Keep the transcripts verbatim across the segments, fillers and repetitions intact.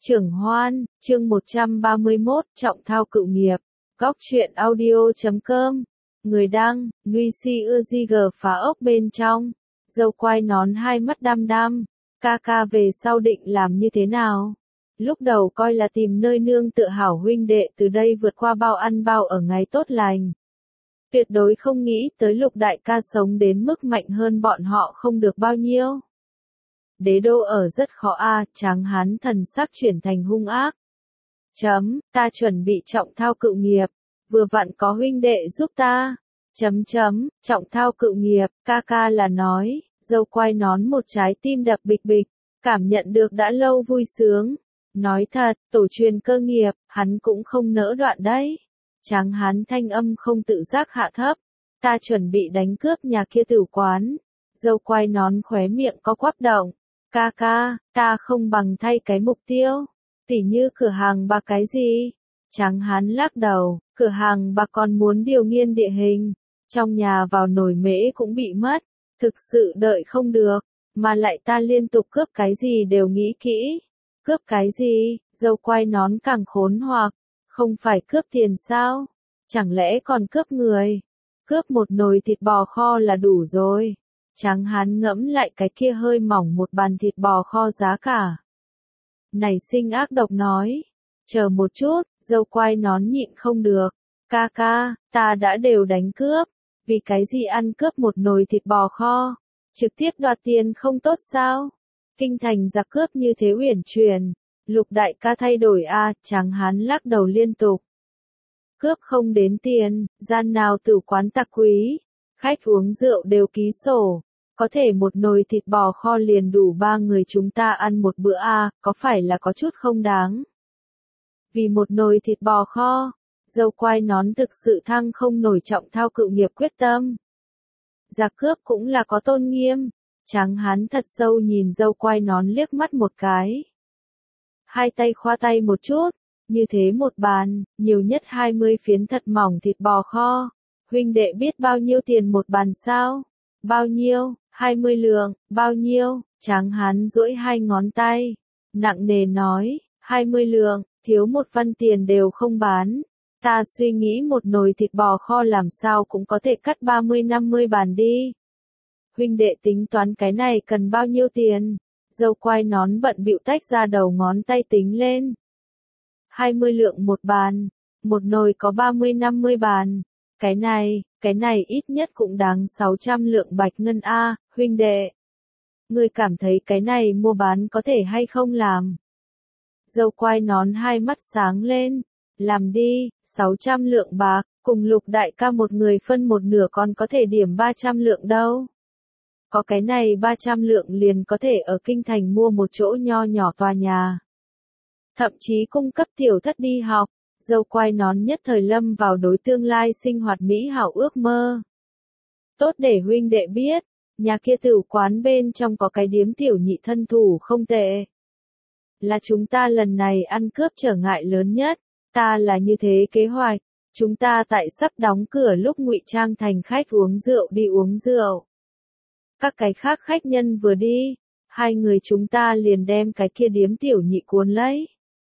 Trưởng Hoan, chương một trăm ba mươi mốt, Trọng Thao Cựu Nghiệp. Góc truyện audio chấm com. Người đăng, Nuy Si ưa di gờ phá ốc bên trong. Dâu quai nón hai mắt đăm đăm. Ca ca về sau định làm như thế nào? Lúc đầu coi là tìm nơi nương tựa hảo huynh đệ từ đây vượt qua bao ăn bao ở ngày tốt lành. Tuyệt đối không nghĩ tới Lục đại ca sống đến mức mạnh hơn bọn họ không được bao nhiêu. Đế đô ở rất khó a, à, Tráng Hán thần sắc chuyển thành hung ác. Chấm, ta chuẩn bị trọng thao cựu nghiệp, vừa vặn có huynh đệ giúp ta. Chấm chấm, trọng thao cựu nghiệp, ca ca là nói, dâu quai nón một trái tim đập bịch bịch, cảm nhận được đã lâu vui sướng. Nói thật, tổ truyền cơ nghiệp, hắn cũng không nỡ đoạn đấy. Tráng Hán thanh âm không tự giác hạ thấp, ta chuẩn bị đánh cướp nhà kia tử quán. Dâu quai nón khóe miệng có quắp động. Ca ca, ta không bằng thay cái mục tiêu, tỉ như cửa hàng bạc cái gì? Tráng Hán lắc đầu, cửa hàng bạc còn muốn điều nghiên địa hình, trong nhà vào nồi mễ cũng bị mất, thực sự đợi không được, mà lại ta liên tục cướp cái gì đều nghĩ kỹ. Cướp cái gì? Dâu quai nón càng khốn hoặc, không phải cướp tiền sao? Chẳng lẽ còn cướp người? Cướp một nồi thịt bò kho là đủ rồi. Tráng Hán ngẫm lại cái kia hơi mỏng một bàn thịt bò kho giá cả. Này sinh ác độc nói, chờ một chút, dâu quai nón nhịn không được. Ca ca, ta đã đều đánh cướp, vì cái gì ăn cướp một nồi thịt bò kho, trực tiếp đoạt tiền không tốt sao? Kinh thành giặc cướp như thế uyển chuyển, Lục đại ca thay đổi a, à, Tráng Hán lắc đầu liên tục. Cướp không đến tiền, gian nào tử quán tặc quý, khách uống rượu đều ký sổ. Có thể một nồi thịt bò kho liền đủ ba người chúng ta ăn một bữa a, à, có phải là có chút không đáng? Vì một nồi thịt bò kho, dâu quai nón thực sự thăng không nổi trọng thao cựu nghiệp quyết tâm. Giặc cướp cũng là có tôn nghiêm. Tráng Hán thật sâu nhìn dâu quai nón liếc mắt một cái. Hai tay khoa tay một chút, như thế một bàn, nhiều nhất hai mươi phiến thật mỏng thịt bò kho. Huynh đệ biết bao nhiêu tiền một bàn sao? Bao nhiêu? Hai mươi lượng, bao nhiêu? Tráng Hán duỗi hai ngón tay, nặng nề nói, hai mươi lượng, thiếu một văn tiền đều không bán. Ta suy nghĩ một nồi thịt bò kho làm sao cũng có thể cắt ba mươi năm mươi bàn đi. Huynh đệ tính toán cái này cần bao nhiêu tiền? Dâu quai nón bận bịu tách ra đầu ngón tay tính lên. hai mươi lượng một bàn, một nồi có ba mươi năm mươi bàn. Cái này, cái này ít nhất cũng đáng sáu trăm lượng bạch ngân a, huynh đệ. Ngươi cảm thấy cái này mua bán có thể hay không làm? Dâu quai nón hai mắt sáng lên, làm đi, sáu trăm lượng bạc, cùng Lục đại ca một người phân một nửa còn có thể điểm ba trăm lượng đâu. Có cái này ba trăm lượng liền có thể ở kinh thành mua một chỗ nho nhỏ tòa nhà. Thậm chí cung cấp tiểu thất đi học. Dâu quai nón nhất thời lâm vào đối tương lai sinh hoạt mỹ hảo ước mơ. Tốt để huynh đệ biết, nhà kia tử quán bên trong có cái điếm tiểu nhị thân thủ không tệ. Là chúng ta lần này ăn cướp trở ngại lớn nhất, ta là như thế kế hoạch, chúng ta tại sắp đóng cửa lúc ngụy trang thành khách uống rượu đi uống rượu. Các cái khác khách nhân vừa đi, hai người chúng ta liền đem cái kia điếm tiểu nhị cuốn lấy.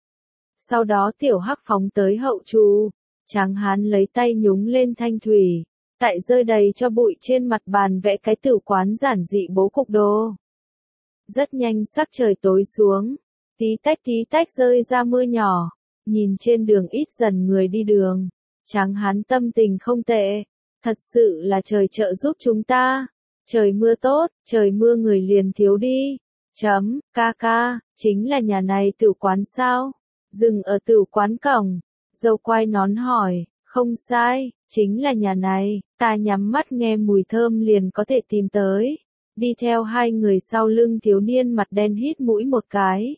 Sau đó tiểu hắc phóng tới hậu trù, Tráng Hán lấy tay nhúng lên thanh thủy, tại rơi đầy cho bụi trên mặt bàn vẽ cái tử quán giản dị bố cục đồ. Rất nhanh sắc trời tối xuống, tí tách tí tách rơi ra mưa nhỏ, nhìn trên đường ít dần người đi đường. Tráng Hán tâm tình không tệ, thật sự là trời trợ giúp chúng ta, trời mưa tốt, trời mưa người liền thiếu đi. Chấm, ca ca, chính là nhà này tử quán sao? Dừng ở tử quán cổng, dâu quai nón hỏi, không sai, chính là nhà này, ta nhắm mắt nghe mùi thơm liền có thể tìm tới. Đi theo hai người sau lưng thiếu niên mặt đen hít mũi một cái.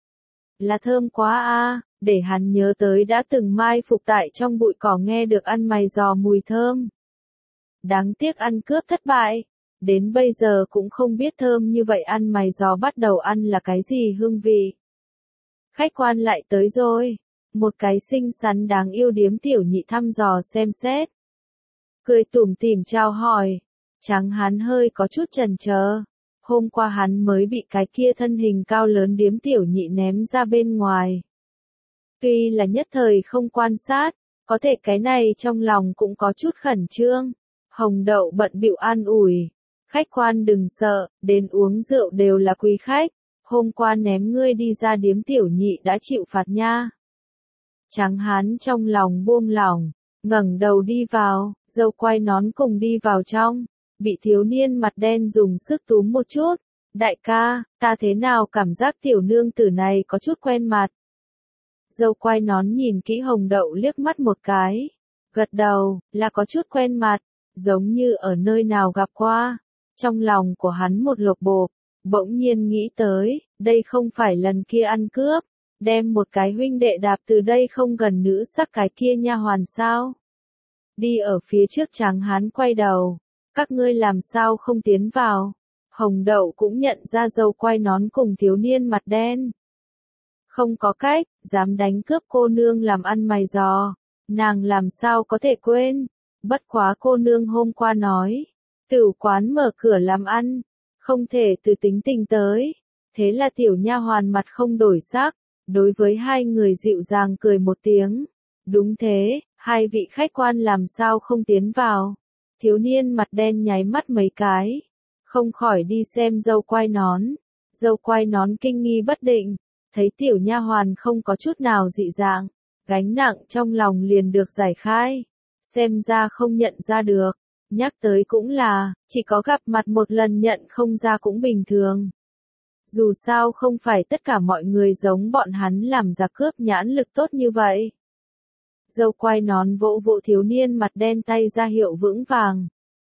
Là thơm quá a, để hắn nhớ tới đã từng mai phục tại trong bụi cỏ nghe được ăn mày giò mùi thơm. Đáng tiếc ăn cướp thất bại, đến bây giờ cũng không biết thơm như vậy ăn mày giò bắt đầu ăn là cái gì hương vị. Khách quan lại tới rồi, một cái xinh xắn đáng yêu điếm tiểu nhị thăm dò xem xét. Cười tủm tỉm chào hỏi, Tráng Hán hơi có chút chần chờ. hôm qua hắn mới bị cái kia thân hình cao lớn điếm tiểu nhị ném ra bên ngoài. Tuy là nhất thời không quan sát, có thể cái này trong lòng cũng có chút khẩn trương. Hồng Đậu bận bịu an ủi, khách quan đừng sợ, đến uống rượu đều là quý khách, hôm qua ném ngươi đi ra điếm tiểu nhị đã chịu phạt nha. Tráng hán trong lòng buông lỏng, ngẩng đầu đi vào, dâu quay nón cùng đi vào trong, bị thiếu niên mặt đen dùng sức túm một chút. Đại ca, ta thế nào cảm giác tiểu nương tử này có chút quen mặt. Dâu quay nón nhìn kỹ Hồng Đậu liếc mắt một cái, gật đầu, là có chút quen mặt, giống như ở nơi nào gặp qua. Trong lòng của hắn một lột bột, bỗng nhiên nghĩ tới, đây không phải lần kia ăn cướp, đem một cái huynh đệ đạp từ đây không gần nữ sắc cái kia nha hoàn sao. Đi ở phía trước tráng hán quay đầu, các ngươi làm sao không tiến vào. Hồng Đậu cũng nhận ra dâu quay nón cùng thiếu niên mặt đen. Không có cách, dám đánh cướp cô nương làm ăn mày giò, nàng làm sao có thể quên. Bất quá cô nương hôm qua nói, tửu quán mở cửa làm ăn, không thể từ tính tình tới. Thế là tiểu nha hoàn mặt không đổi sắc, đối với hai người dịu dàng cười một tiếng. Đúng thế, hai vị khách quan làm sao không tiến vào. Thiếu niên mặt đen nháy mắt mấy cái, không khỏi đi xem dâu quai nón. Dâu quai nón kinh nghi bất định, thấy tiểu nha hoàn không có chút nào dị dạng, gánh nặng trong lòng liền được giải khai. Xem ra không nhận ra được, nhắc tới cũng là, chỉ có gặp mặt một lần nhận không ra cũng bình thường. Dù sao không phải tất cả mọi người giống bọn hắn làm ra cướp nhãn lực tốt như vậy. Dâu quai nón vỗ vỗ thiếu niên mặt đen tay ra hiệu vững vàng.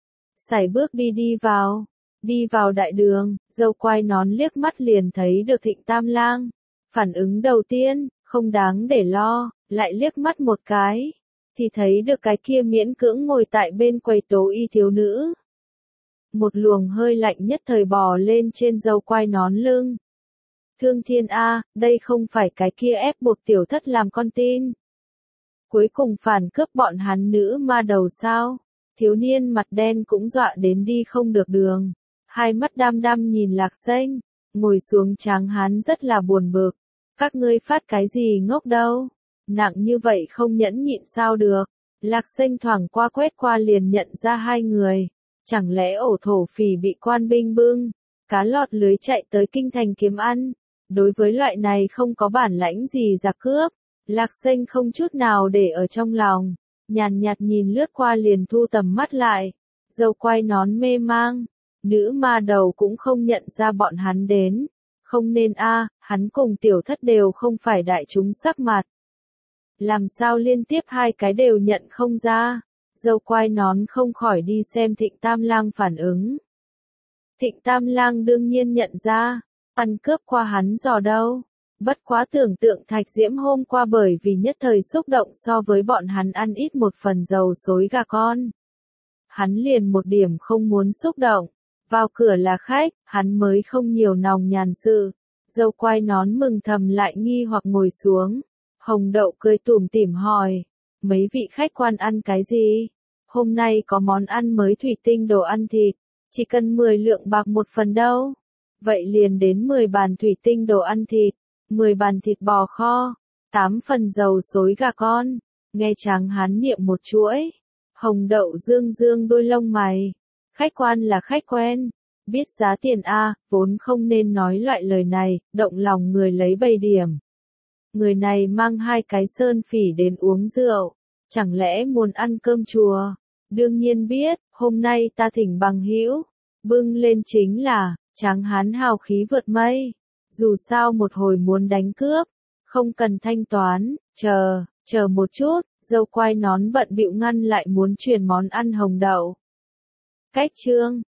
Sải bước đi đi vào, đi vào đại đường, dâu quai nón liếc mắt liền thấy được Thịnh Tam Lang. Phản ứng đầu tiên, không đáng để lo, lại liếc mắt một cái, thì thấy được cái kia miễn cưỡng ngồi tại bên quầy tố y thiếu nữ. Một luồng hơi lạnh nhất thời bò lên trên dâu quai nón lưng. Thương thiên A, đây không phải cái kia ép buộc tiểu thất làm con tin. Cuối cùng phản cướp bọn hắn nữ ma đầu sao? Thiếu niên mặt đen cũng dọa đến đi không được đường. Hai mắt đăm đăm nhìn Lạc Xanh, ngồi xuống tráng hán rất là buồn bực. Các ngươi phát cái gì ngốc đâu? Nặng như vậy không nhẫn nhịn sao được? Lạc Xanh thoảng qua quét qua liền nhận ra hai người. Chẳng lẽ ổ thổ phỉ bị quan binh bưng, cá lọt lưới chạy tới kinh thành kiếm ăn? Đối với loại này không có bản lãnh gì giặc cướp, Lạc Xanh không chút nào để ở trong lòng, nhàn nhạt nhìn lướt qua liền thu tầm mắt lại. Dâu quai nón mê mang, nữ ma đầu cũng không nhận ra bọn hắn đến. Không nên a, hắn cùng tiểu thất đều không phải đại chúng sắc mặt. Làm sao liên tiếp hai cái đều nhận không ra? Dâu quai nón không khỏi đi xem Thịnh Tam Lang phản ứng. Thịnh Tam Lang đương nhiên nhận ra, ăn cướp qua hắn dò đâu. Bất quá tưởng tượng Thạch Diễm hôm qua bởi vì nhất thời xúc động so với bọn hắn ăn ít một phần dầu xối gà con. Hắn liền một điểm không muốn xúc động, vào cửa là khách, hắn mới không nhiều nòng nhàn sự. Dâu quai nón mừng thầm lại nghi hoặc ngồi xuống. Hồng Đậu cười tủm tỉm hỏi, mấy vị khách quan ăn cái gì? Hôm nay có món ăn mới thủy tinh đồ ăn thịt, chỉ cần mười lượng bạc một phần đâu. Vậy liền đến mười bàn thủy tinh đồ ăn thịt, mười bàn thịt bò kho, tám phần dầu xối gà con. Nghe tráng hán niệm một chuỗi, Hồng Đậu dương dương đôi lông mày. Khách quan là khách quen, biết giá tiền a, vốn không nên nói loại lời này, động lòng người lấy bầy điểm. Người này mang hai cái sơn phỉ đến uống rượu, chẳng lẽ muốn ăn cơm chùa? Đương nhiên biết, hôm nay ta thỉnh bằng hữu, bưng lên chính là, tráng hán hào khí vượt mây. Dù sao một hồi muốn đánh cướp, không cần thanh toán, chờ, chờ một chút, dâu quai nón bận bịu ngăn lại muốn truyền món ăn Hồng Đậu. Cách chương